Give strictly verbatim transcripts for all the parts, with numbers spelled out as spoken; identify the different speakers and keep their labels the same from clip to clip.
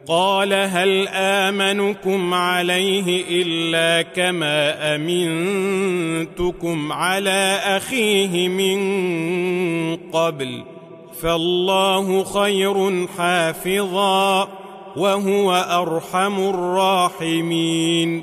Speaker 1: قال هل آمنكم عليه إلا كما أمنتكم على أخيه من قبل فالله خير حافظا وهو أرحم الراحمين.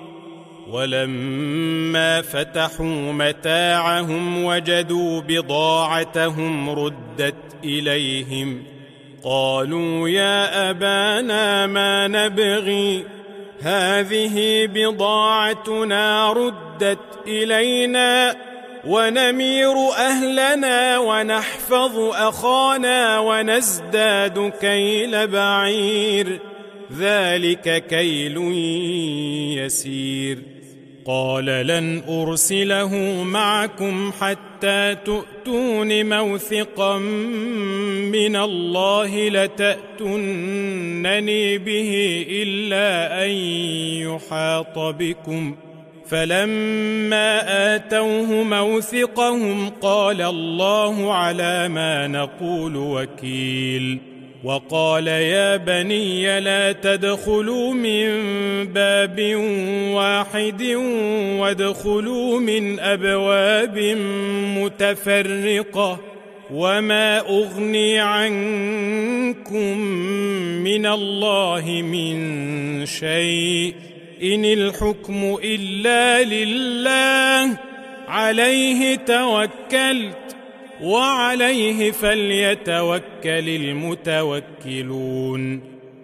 Speaker 1: ولما فتحوا متاعهم وجدوا بضاعتهم ردت إليهم قالوا يا أبانا ما نبغي هذه بضاعتنا ردت إلينا ونمير أهلنا ونحفظ أخانا ونزداد كيل بعير ذلك كيل يسير. قال لن أرسله معكم حتى تؤتون موثقا من الله لتأتونني به إلا أن يحاط بكم. فلما آتوه موثقهم قال الله على ما نقول وكيل. وقال يا بني لا تدخلوا من باب واحد وادخلوا من أبواب متفرقة وما أغني عنكم من الله من شيء إن الحكم إلا لله عليه توكلت وعليه فليتوكل المتوكلون.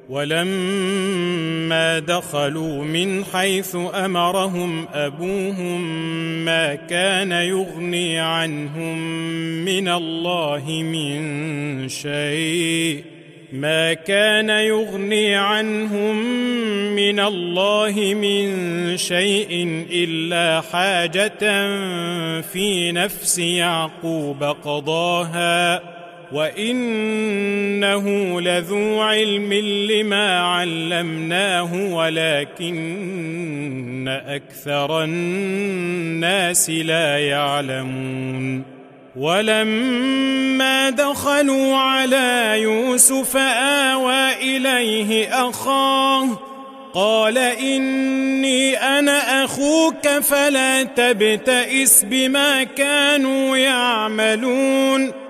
Speaker 1: ولما دخلوا من حيث أمرهم أبوهم ما كان يغني عنهم من الله من شيء ما كان يغني عنهم من الله من شيء إلا حاجة في نفس يعقوب قضاها وإنه لذو علم لما علمناه ولكن أكثر الناس لا يعلمون. ولما دخلوا على يوسف آوى إليه أخاه قال إني أنا أخوك فلا تبتئس بما كانوا يعملون